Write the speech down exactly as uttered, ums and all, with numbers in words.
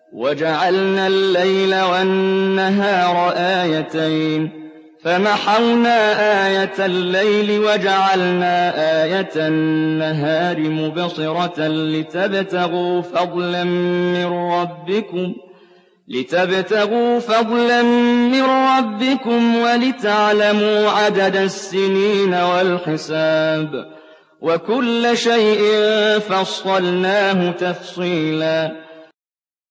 وَجَعَلْنَا اللَّيْلَ وَالنَّهَارَ آيَتَيْنِ فَمَحَوْنَا آيَةَ اللَّيْلِ وَجَعَلْنَا آيَةَ النَّهَارِ مُبْصِرَةً لِتَبْتَغُوا فَضْلًا مِّن رَّبِّكُمْ لِتَبْتَغُوا فَضْلًا مِّن رَّبِّكُمْ وَلِتَعْلَمُوا عَدَدَ السِّنِينَ وَالْحِسَابَ ۚ وَكُلَّ شَيْءٍ فَصَّلْنَاهُ تَفْصِيلًا